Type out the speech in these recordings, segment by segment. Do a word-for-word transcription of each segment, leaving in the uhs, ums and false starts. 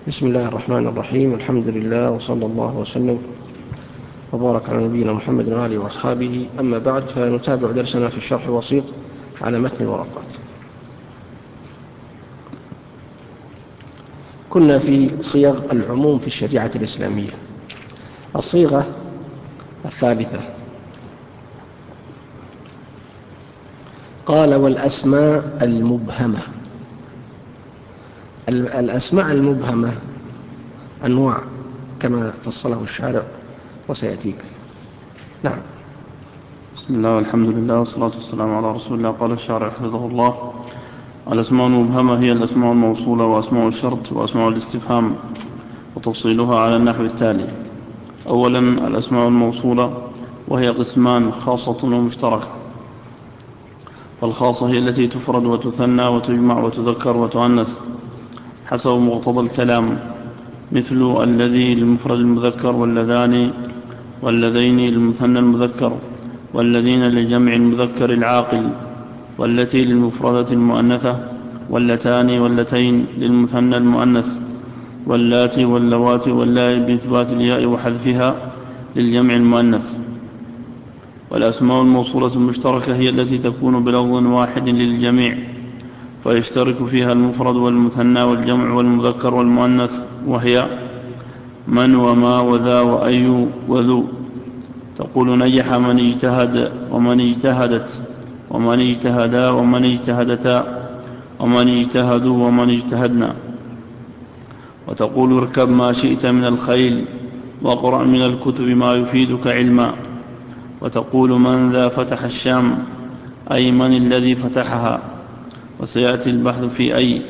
بسم الله الرحمن الرحيم. الحمد لله وصلى الله وسلم وبارك على نبينا محمد وآله وأصحابه. أما بعد، فنتابع درسنا في الشرح الوسيط على متن الورقات. كنا في صيغ العموم في الشريعة الإسلامية. الصيغة الثالثة قال: والأسماء المبهمة. الأسماء المبهمة أنواع كما فصله الشارع وسيأتيك. نعم. بسم الله والحمد لله والصلاة والسلام على رسول الله. قال الشارع حفظه الله: الأسماء المبهمة هي الأسماء الموصولة وأسماء الشرط وأسماء الاستفهام، وتفصيلها على النحو التالي. أولا، الأسماء الموصولة، وهي قسمان: خاصة ومشتركة. فالخاصة هي التي تفرد وتثنى وتجمع وتذكر وتؤنث حسب مقتضى الكلام، مثل الذي للمفرد المذكر، واللذان واللذين للمثنى المذكر، والذين للجمع المذكر العاقل، والتي للمفردة المؤنثة، واللتان واللتين للمثنى المؤنث، واللاتي واللواتي واللائي بإثبات الياء وحذفها للجمع المؤنث. والأسماء الموصولة المشتركة هي التي تكون بلفظ واحد للجميع، فيشترك فيها المفرد والمثنى والجمع والمذكر والمؤنث، وهي من وما وذا وأي وذو. تقول: نجح من اجتهد ومن اجتهدت ومن اجتهدا ومن اجتهدتا ومن اجتهدوا ومن اجتهدنا. وتقول: اركب ما شئت من الخيل واقرأ من الكتب ما يفيدك علما. وتقول: من ذا فتح الشام، أي من الذي فتحها. وسيأتي البحث في أي.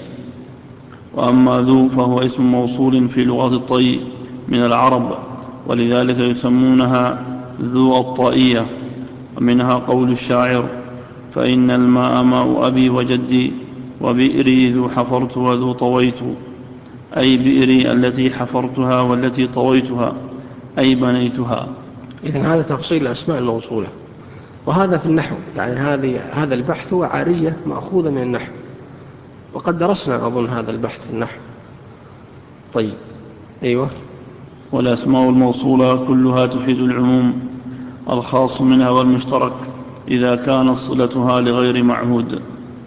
وأما ذو فهو اسم موصول في لغة الطي من العرب، ولذلك يسمونها ذو الطائية. ومنها قول الشاعر: فإن الماء ماء أبي وجدي، وبئري ذو حفرت وذو طويت، أي بئري التي حفرتها والتي طويتها، أي بنيتها. إذن هذا تفصيل الأسماء الموصولة، وهذا في النحو، يعني هذه هذا البحث هو عارية مأخوذة من النحو، وقد درسنا أظن هذا البحث في النحو. طيب، أيوة. والأسماء الموصولة كلها تفيد العموم، الخاص منها والمشترك، إذا كانت صلتها لغير معهود.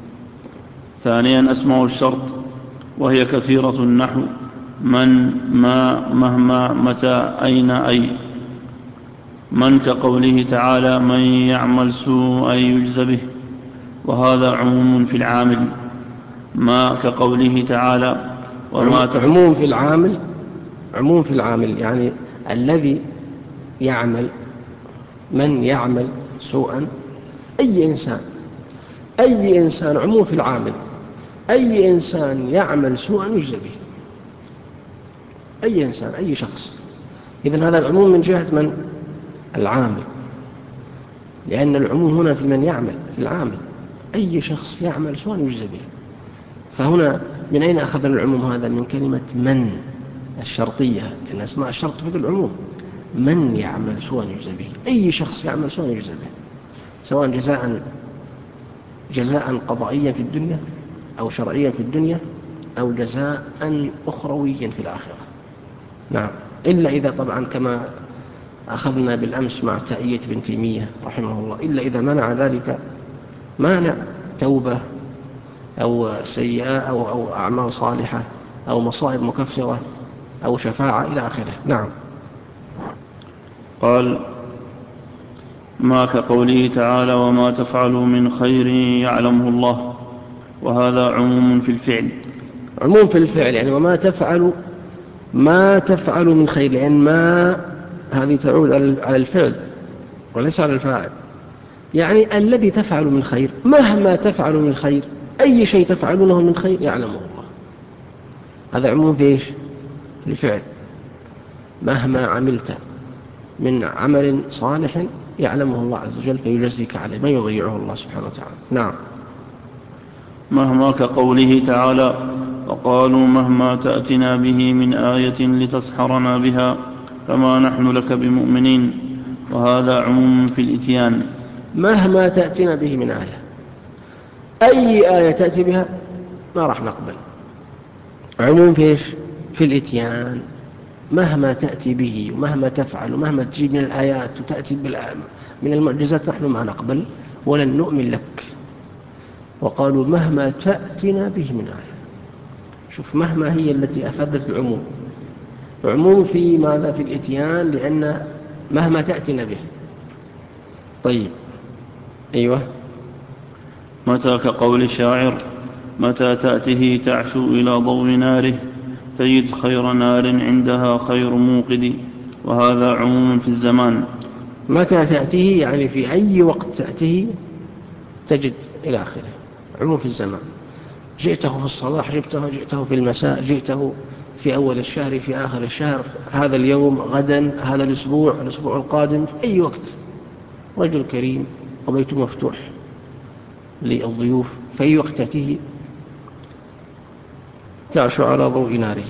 ثانيا، أسماء الشرط، وهي كثيرة النحو: من، ما، مهما، متى، أين، أي. من كقوله تعالى: من يعمل سوءا يجز به، وهذا عموم في العامل. ما كقوله تعالى: وما عموم في العامل. عموم في العامل يعني الذي يعمل، من يعمل سوءا، أي إنسان، أي إنسان، عموم في العامل، أي إنسان يعمل سوءا يجزى به، أي إنسان، أي شخص. إذن هذا العموم من جهة من؟ العامل، لأن العموم هنا في من يعمل، في العامل، أي شخص يعمل سوءا يجزى به. فهنا من أين أخذنا العموم هذا؟ من كلمة من الشرطية، لأن أسماء الشرط تفيد العموم. من يعمل سوءا يجزى به، أي شخص يعمل سوءا يجزى به، سواء جزاء جزاء قضائيا في الدنيا، أو شرعيا في الدنيا، أو جزاء أخرويا في الآخرة. نعم، إلا إذا طبعا كما أخذنا بالأمس مع تأية بن تيمية رحمه الله، إلا إذا منع ذلك مانع توبة أو سيئة أو, أو أعمال صالحة أو مصائب مكفرة أو شفاعة إلى آخره. نعم. قال: ما كقوله تعالى: وما تفعلوا من خير يعلمه الله، وهذا عموم في الفعل. عموم في الفعل يعني وما تفعل، ما تفعل من خير، لأن ما هذه تعود على الفعل وليس على الفاعل. يعني الذي تفعل من خير، مهما تفعل من خير، أي شيء تفعلونه من خير يعلمه الله. هذا عموم في إيش؟ في الفعل. مهما عملت من عمل صالح يعلمه الله عز وجل فيجزيك عليه، ما يضيعه الله سبحانه وتعالى. نعم. مهما كقوله تعالى: وقالوا مهما تأتنا به من آية لتسحرنا بها فما نحن لك بمؤمنين، وهذا عموم في الإتيان. مهما تأتنا به من آية، أي آية تأتي بها ما راح نقبل. عموم في إيش؟ في الإتيان مهما تأتي به ومهما تفعل ومهما تجيب من الآيات وتأتي من المعجزات نحن ما نقبل ولن نؤمن لك. وقالوا مهما تأتنا به من آية. شوف مهما هي التي أفادت العموم، عموم في ماذا؟ في الإتيان، لأن مهما تأتنا به. طيب أيوة. متى كقول الشاعر متى تأته تعشو إلى ضوء ناره تجد خير نار عندها خير موقد، وهذا عموم في الزمان. متى تأته يعني في أي وقت تأته تجد إلى آخره، عموم في الزمان. جئته في الصباح، جئته, جئته في المساء، جئته في أول الشهر، في آخر الشهر، هذا اليوم، غدا، هذا الأسبوع، الأسبوع القادم، في أي وقت. رجل كريم وبيته مفتوح للضيوف، في أي وقت تأتيه تعشو على ضوء ناره،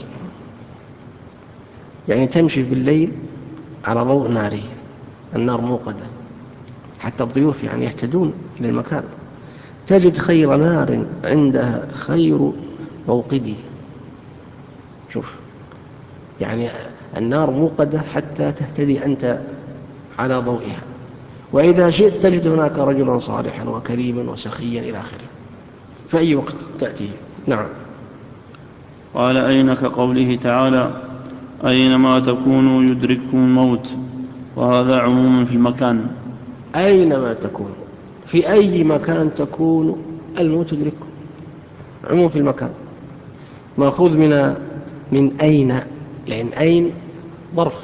يعني تمشي بالليل على ضوء ناره، النار موقدة حتى الضيوف يعني يهتدون إلى المكان. تجد خير نار عندها خير موقدي. شوف يعني النار موقدة حتى تهتدي أنت على ضوئها، وإذا شئت تجد هناك رجلا صالحا وكريما وسخيا إلى آخره في أي وقت تأتيه. نعم. قال أين كقوله تعالى أينما تكونوا يدرككم الموت، وهذا عموم في المكان. أينما تكون، في أي مكان تكون الموت يدرككم، عموم في المكان، مأخوذ من من أين، لأن أين ظرف،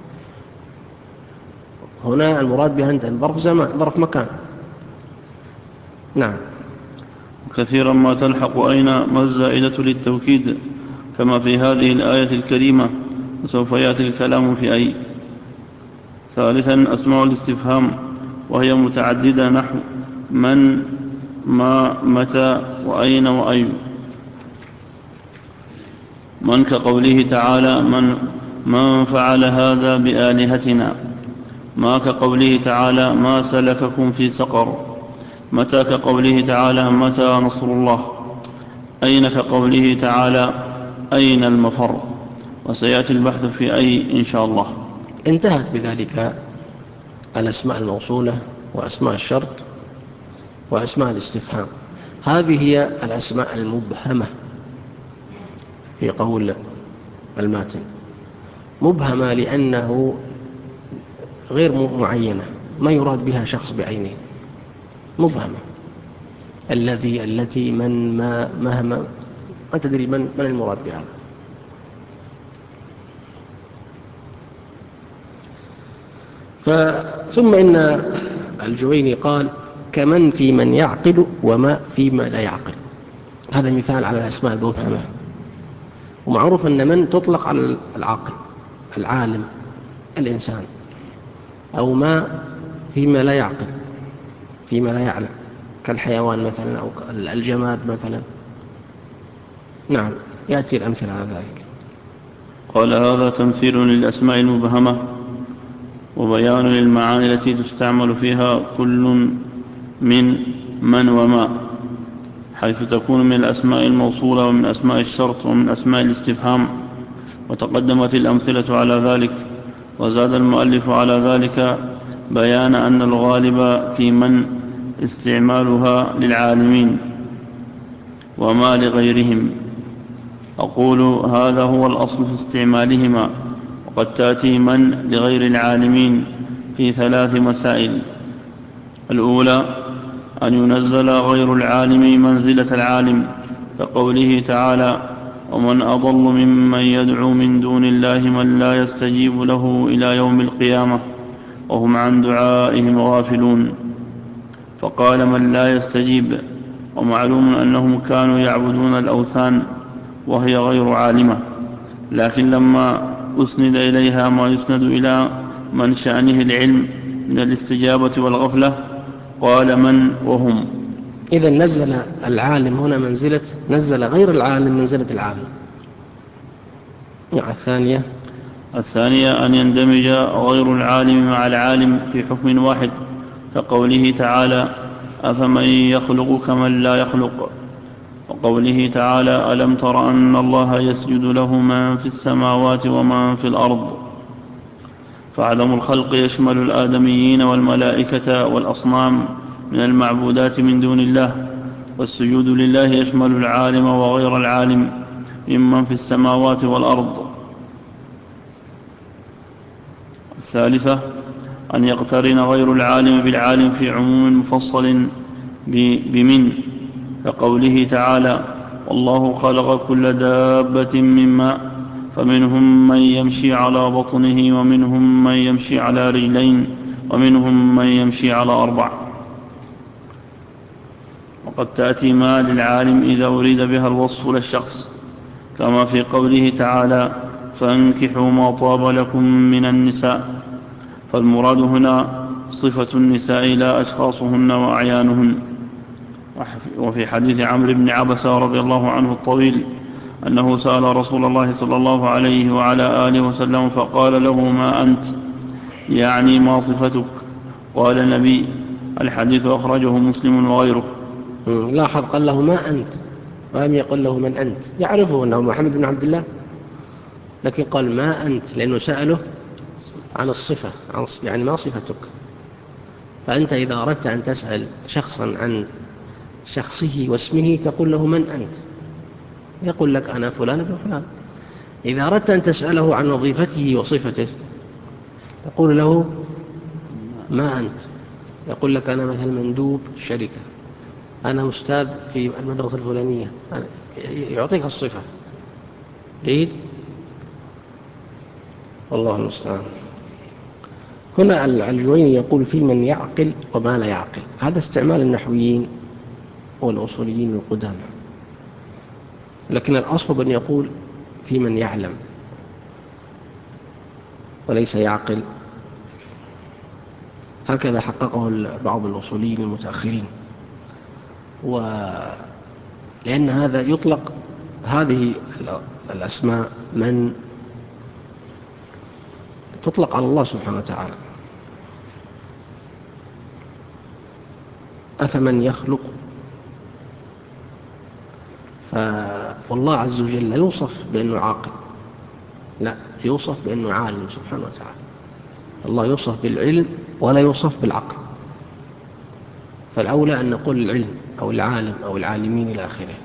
هنا المراد بها أنت ظرف زمان، ظرف مكان. نعم. كثيرا ما تلحق أين ما الزائدة للتوكيد كما في هذه الآية الكريمة، وسوف يأتي الكلام في أي. ثالثا أسماء الاستفهام وهي متعددة نحو من، ما، متى، وأين، وأي. من كقوله تعالى من, من فعل هذا بآلهتنا. ما كقوله تعالى ما سلككم في سقر. متى كقوله تعالى متى نصر الله. أين كقوله تعالى أين المفر. وسيأتي البحث في أي إن شاء الله. انتهت بذلك الأسماء الموصولة وأسماء الشرط وأسماء الاستفهام. هذه هي الأسماء المبهمة في قول الماتن، مبهمة لأنه غير معينة، ما يراد بها شخص بعينه، مبهمة. الذي، التي، من، ما، مهما، ما تدري من, من المراد بهذا. ثم إن الجويني قال كمن في من يعقل وما فيما لا يعقل. هذا مثال على الأسماء المبهمة. ومعروف أن من تطلق على العاقل، العالم، الإنسان، أو ما فيما لا يعقل، فيما لا يعلم، كالحيوان مثلا أو الجماد مثلا. نعم، يأتي الأمثلة على ذلك. قال هذا تمثيل للأسماء المبهمة وبيان للمعاني التي تستعمل فيها كل من من وما، حيث تكون من الأسماء الموصولة ومن أسماء الشرط ومن أسماء الاستفهام. وتقدمت الأمثلة على ذلك. وزاد المؤلف على ذلك بيان أن الغالب في من استعمالها للعالمين وما لغيرهم. أقول هذا هو الأصل في استعمالهما. وقد تأتي من لغير العالمين في ثلاث مسائل. الأولى أن ينزل غير العالم منزلة العالم، كقوله تعالى ومن أضل ممن يدعو من دون الله من لا يستجيب له إلى يوم القيامة وهم عن دعائهم غافلون. فقال من لا يستجيب، ومعلوم أنهم كانوا يعبدون الأوثان وهي غير عالمة، لكن لما أسند إليها ما يسند إلى من شأنه العلم من الاستجابة والغفلة قال من وهم. إذا نزل العالم هنا منزلة، نزل غير العالم منزلة العالم. الثانية الثانية أن يندمج غير العالم مع العالم في حكم واحد، كقوله تعالى أفمن يخلق كمن لا يخلق. وقوله تعالى ألم تر أن الله يسجد له من في السماوات ومن في الأرض. فعدم الخلق يشمل الآدميين والملائكة والأصنام من المعبودات من دون الله، والسجود لله يشمل العالم وغير العالم ممن في السماوات والأرض. الثالثة أن يقترن غير العالم بالعالم في عموم مفصل بمن، كقوله تعالى والله خلق كل دابة من ماء فمنهم من يمشي على بطنه ومنهم من يمشي على رجلين ومنهم من يمشي على أربع. وقد تأتي ما للعالم إذا أريد بها الوصف للشخص، كما في قوله تعالى فانكحوا ما طاب لكم من النساء، فالمراد هنا صفة النساء لا أشخاصهن وأعيانهن. وفي حديث عمرو بن عبسة رضي الله عنه الطويل أنه سأل رسول الله صلى الله عليه وعلى آله وسلم فقال له ما أنت، يعني ما صفتك؟ قال النبي. الحديث أخرجه مسلم وغيره. لاحظ قال له ما أنت ولم يقل له من أنت، يعرفه أنه محمد بن عبد الله، لكن قال ما أنت لأنه سأله عن الصفة، يعني ما صفتك. فأنت إذا أردت أن تسأل شخصا عن شخصه واسمه تقول له من أنت، يقول لك أنا فلان ابن فلان. إذا أردت أن تسأله عن وظيفته وصفته تقول له ما أنت، يقول لك أنا مثل مندوب الشركة، أنا أستاذ في المدرسة الفلانية، يعطيك الصفة. جيد، والله المستعان. هنا الجويني يقول في من يعقل وما لا يعقل، هذا استعمال النحويين والأصوليين القدامى، لكن الأصل أن يقول في من يعلم وليس يعقل. هكذا حققه بعض الأصوليين المتأخرين، ولأن هذا يطلق هذه الأسماء من تطلق على الله سبحانه وتعالى. أفمن يخلق، فوالله عز وجل لا يوصف بأنه عاقل، لا، يوصف بأنه عالم سبحانه وتعالى. الله يوصف بالعلم ولا يوصف بالعقل، فالأولى أن نقول العلم أو العالم أو العالمين إلى آخره.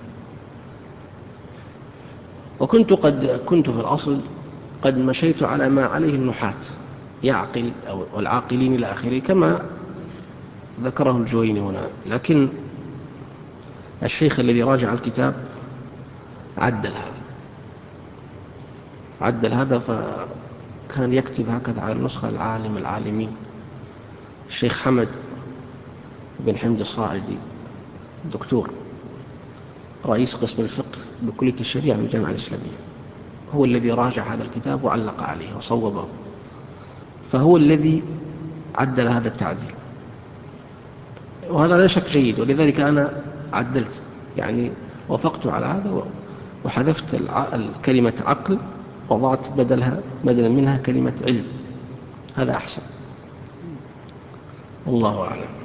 وكنت قد كنت في الأصل قد مشيت على ما عليه النحاة، يعقل أو والعاقلين إلى آخره كما ذكره الجويني هنا، لكن الشيخ الذي راجع الكتاب عدل هذا عدل هذا فكان يكتب هكذا على النسخة العالم العالمين. الشيخ حمد بن حمد الصاعدي دكتور رئيس قسم الفقه بكلية الشريعة من الجامعة الإسلامية، هو الذي راجع هذا الكتاب وعلق عليه وصوبه، فهو الذي عدل هذا التعديل، وهذا لا شك جيد، ولذلك أنا عدلت، يعني وافقت على هذا وحذفت كلمة عقل وضعت بدلها بدلا منها كلمة علم، هذا أحسن، والله أعلم.